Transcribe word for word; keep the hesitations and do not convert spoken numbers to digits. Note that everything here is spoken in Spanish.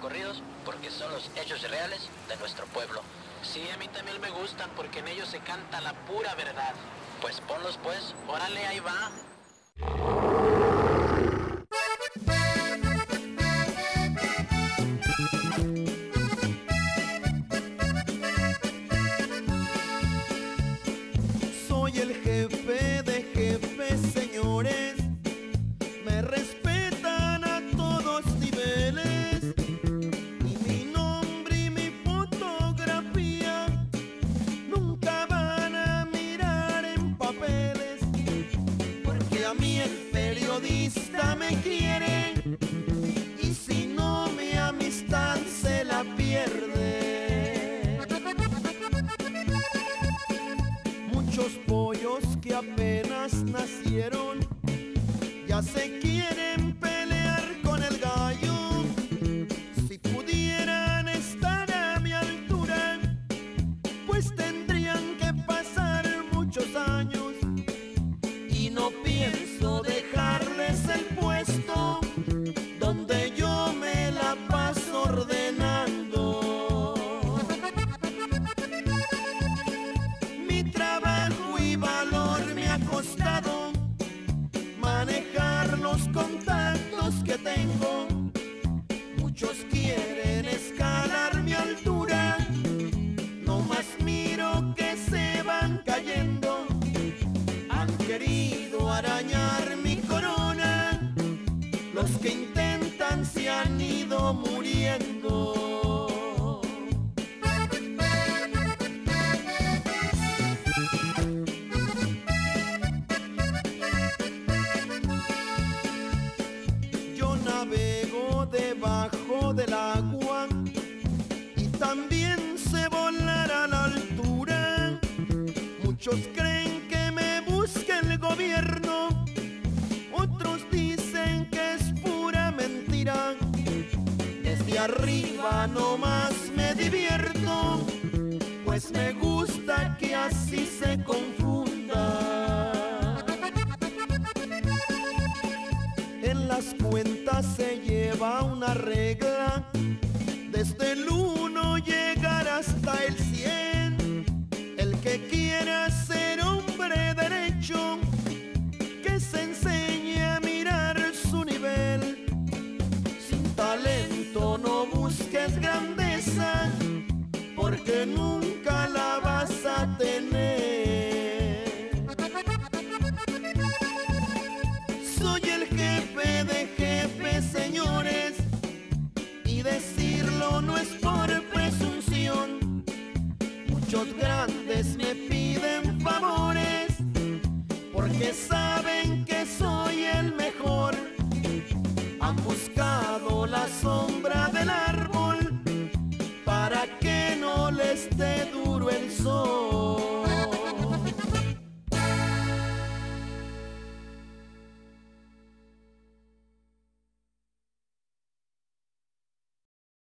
corridos porque son los hechos reales de nuestro pueblo. Sí, a mí también me gustan porque en ellos se canta la pura verdad. Pues ponlos pues. Órale, ahí va. Soy el jefe de jefes, señores. Me respetan a todos niveles. Y mi nombre y mi fotografía nunca van a mirar en papeles. Porque a mí el periodista me quiere. Y si no, mi amistad se la pierde. Muchos pollos que apenas nacieron ya se quieren pelear con el gallo. Si pudieran estar a mi altura, pues tendrían que pasar muchos años. Y no pienso dejarles el puesto donde yo me la paso ordenando. Mi trabajo y valor me ha costado manejar los contactos que tengo. Muchos quieren escalar mi altura, no más miro que se van cayendo. Han querido arañar mi corona, los que intentan se han ido muriendo. Yo navego debajo del agua y también sé volar a la altura. Muchos creen que me busca el gobierno, otros dicen que es pura mentira. Desde arriba nomás me divierto, pues me gusta que así se confunda. En las cuentas se lleva una regla